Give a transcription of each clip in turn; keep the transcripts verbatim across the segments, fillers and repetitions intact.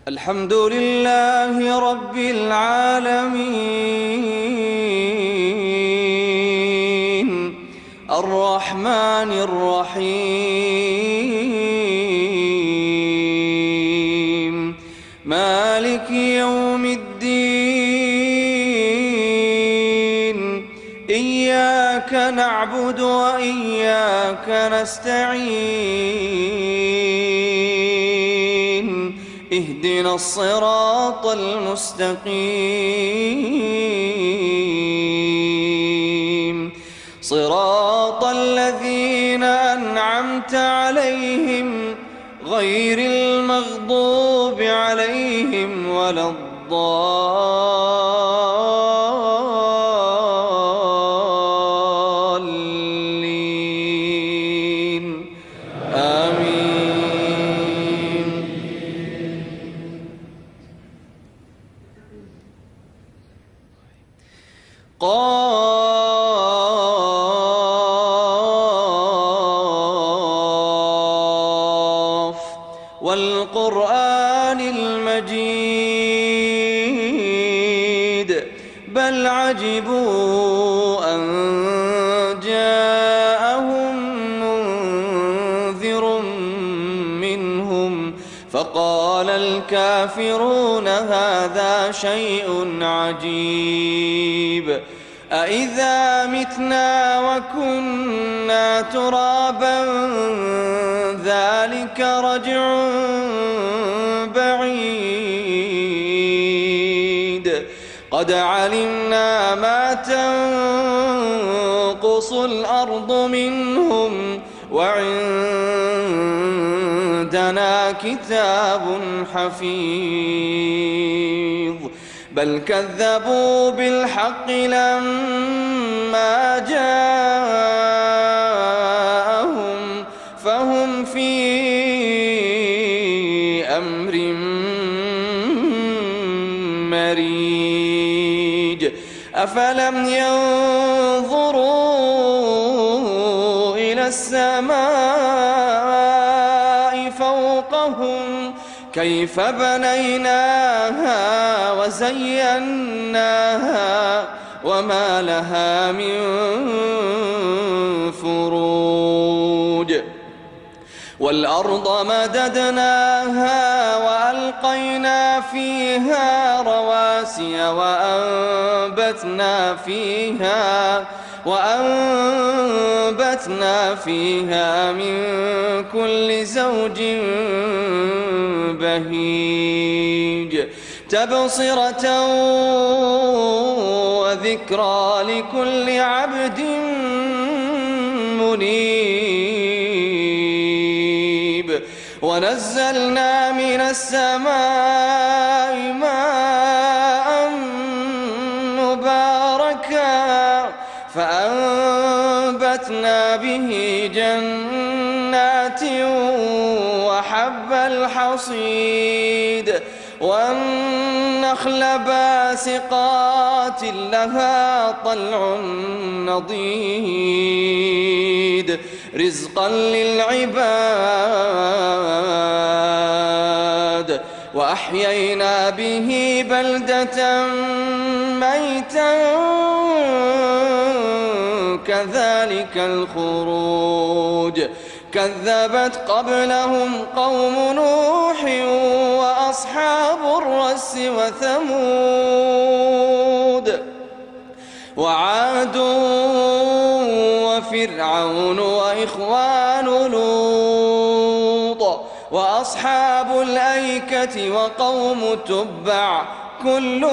الحمد لله رب العالمين الرحمن الرحيم مالك يوم الدين إياك نعبد وإياك نستعين اهدنا الصراط المستقيم صراط الذين أنعمت عليهم غير المغضوب عليهم ولا الضالين آمين. قاف والقرآن المجيد بل عجبوا أن جاءهم منذر منهم فقال الكافرون هذا شيء عجيب أإذا متنا وكنا ترابا ذلك رجع بعيد قد علمنا ما تنقص الأرض منهم وعندنا كتاب حفيظ بل كذبوا بالحق لما جاءهم فهم في أمر مريج أفلم ينظروا إلى السماء فوقهم كيف بنيناها وزيناها وما لها من فروج والأرض مددناها وألقينا فيها رواسي وأنبتنا فيها وأنبتنا فيها من كل زوج بهيج تبصرة وذكرى لكل عبد منيب ونزلنا من السماء ماء مباركا فأنبتنا به جنات وحب الحصيد والنخل باسقات لها طلع نضيد رزقا للعباد وأحيينا به بلدة ميتا كذلك الخروج كذبت قبلهم قوم نوح وأصحاب الرس وثمود وعاد وفرعون وإخوان لوط وأصحاب الأيكة وقوم تبع كل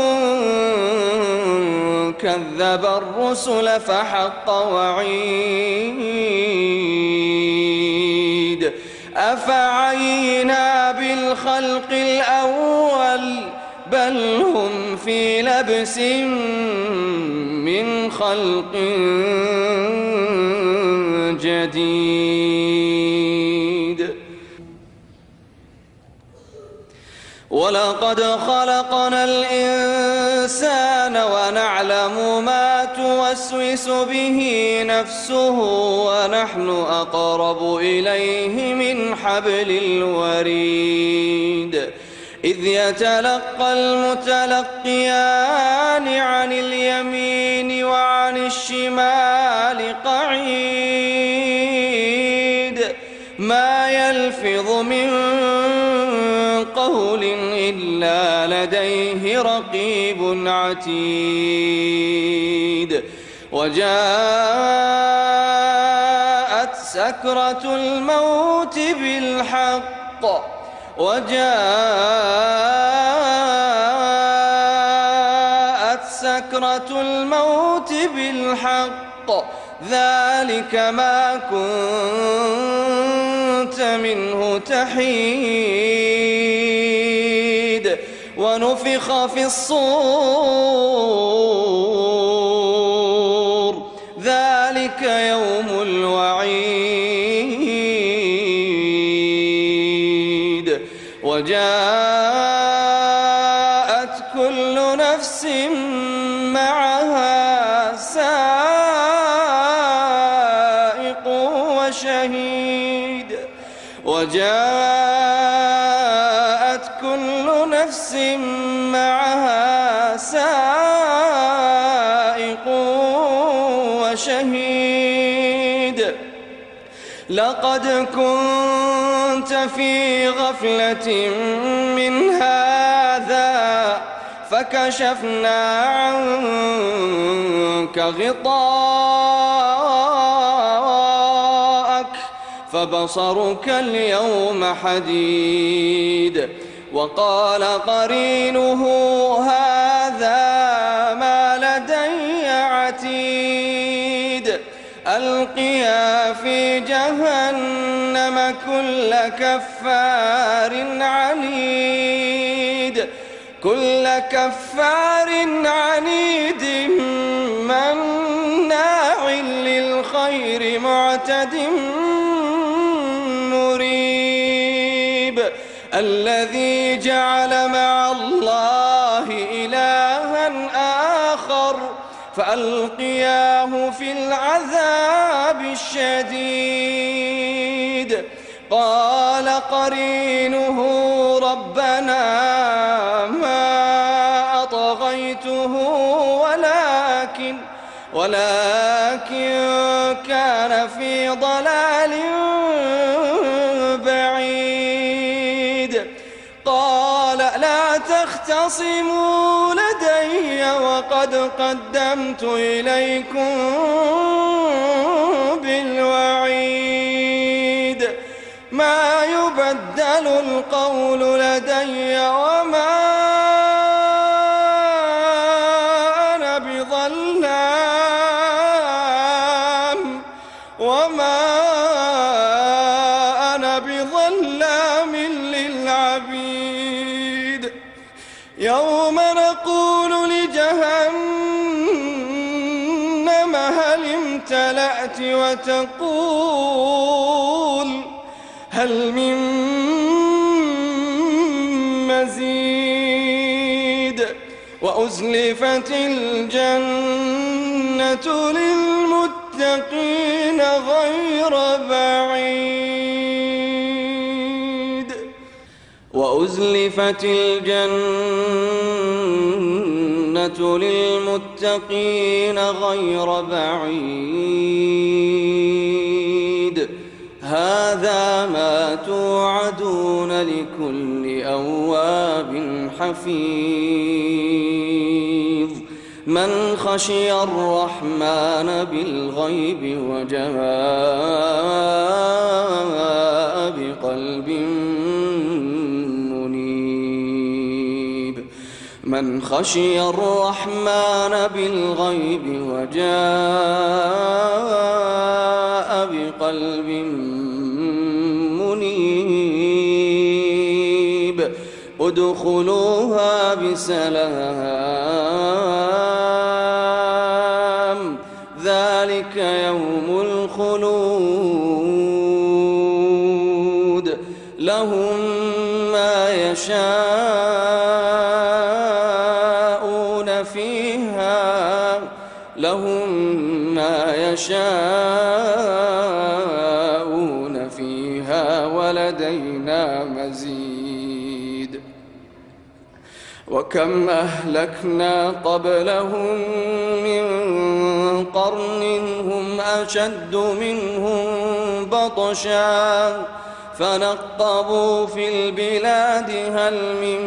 كذب الرسل فحق وعيد أفعينا بالخلق الأول بل هم في لبس من خلق جديد ولقد خلقنا الإنسان ونعلم ما توسوس به نفسه ونحن أقرب إليه من حبل الوريد إذ يتلقى المتلقيان عن اليمين وعن الشمال قعيد ما يلفظ من قول إلا لديه رقيب عتيد وجاءت سكرة الموت بالحق وجاءت سكرة الموت بالحق ذلك ما كنت منه تحيد ونفخ في الصور ذلك يوم الوعيد وجاءت كل نفس معها سائق وشهيد وجاءت كل نفس معها سائق وشهيد لقد كنت في غفلة من هذا فكشفنا عنك غطاءك فبصرك اليوم حديد وقال قرينه هذا ما لدي عتيد ألقيا في جهنم كل كفار عنيد كل كفار عنيد مناع للخير معتد مريب الذي جعل مع الله إلها آخر فألقياه في العذاب الشديد قال قرينه ربنا ما أطغيته ولكن ولكن كان في ضلال بعيد قال لا تختصموا لدي وقد قدمت إليكم بالوعيد ما يبدل القول لدي وما أنا بظلام وما أنا بظلام للعبيد يوم نقول لجهنم هل امتلأت وتقول هل من مزيد وأزلفت الجنة للمتقين غير بعيد وأزلفت الجنة للمتقين غير بعيد هذا ما توعدون لكل أواب حفيظ من خشي الرحمن بالغيب وجاء بقلب منيب من خشي الرحمن بالغيب وجاء بقلب منيب ادخلوها بسلام ذلك يوم الخلود لهم ما يشاءون فيها لهم ما يشاءون فيها ولدينا مزيد وكم أهلكنا قبلهم من قرن هم أشد منهم بطشا فنقبوا في البلاد هل من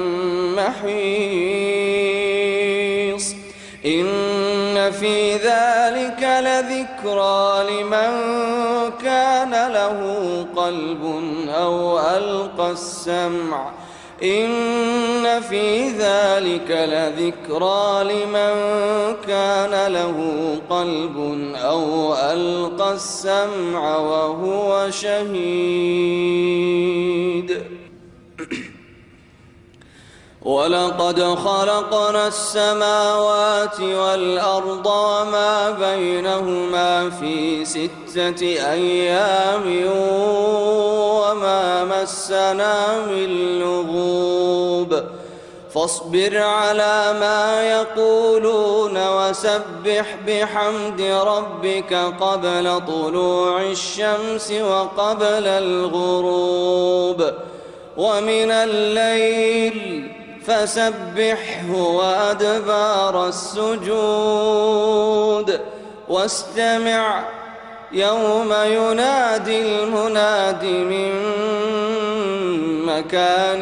محيص إن في ذلك لذكرى لمن كان له قلب أو ألقى السمع إن في ذلك لذكرى لمن كان له قلب أو ألقى السمع وهو شهيد ولقد خلقنا السماوات والأرض وما بينهما في ستة أيام وما مسنا من لغوب فاصبر على ما يقولون وسبح بحمد ربك قبل طلوع الشمس وقبل الغروب ومن الليل فسبحه وأدبار السجود واستمع يوم ينادي المناد من مكان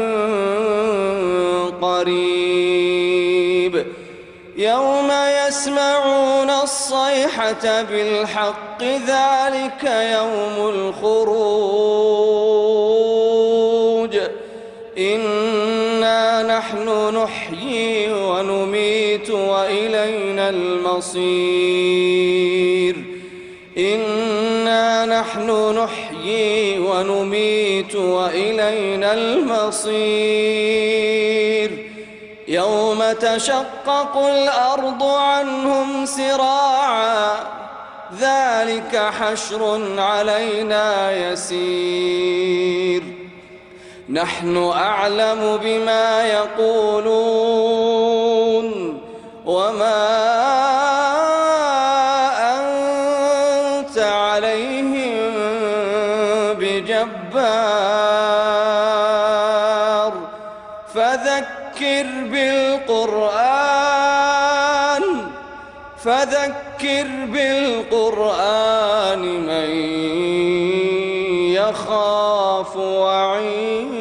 قريب يوم يسمعون الصيحة بالحق ذلك يوم الخروج إنا نحن نحيي ونميت وإلينا المصير إنا نحن نحيي ونميت وإلينا المصير يوم تشقق الأرض عنهم سراعا ذلك حشر علينا يسير نحن أعلم بما يقولون وما أنت عليهم بجبار فذكر بالقرآن فذكر بالقرآن من يخاف وعيد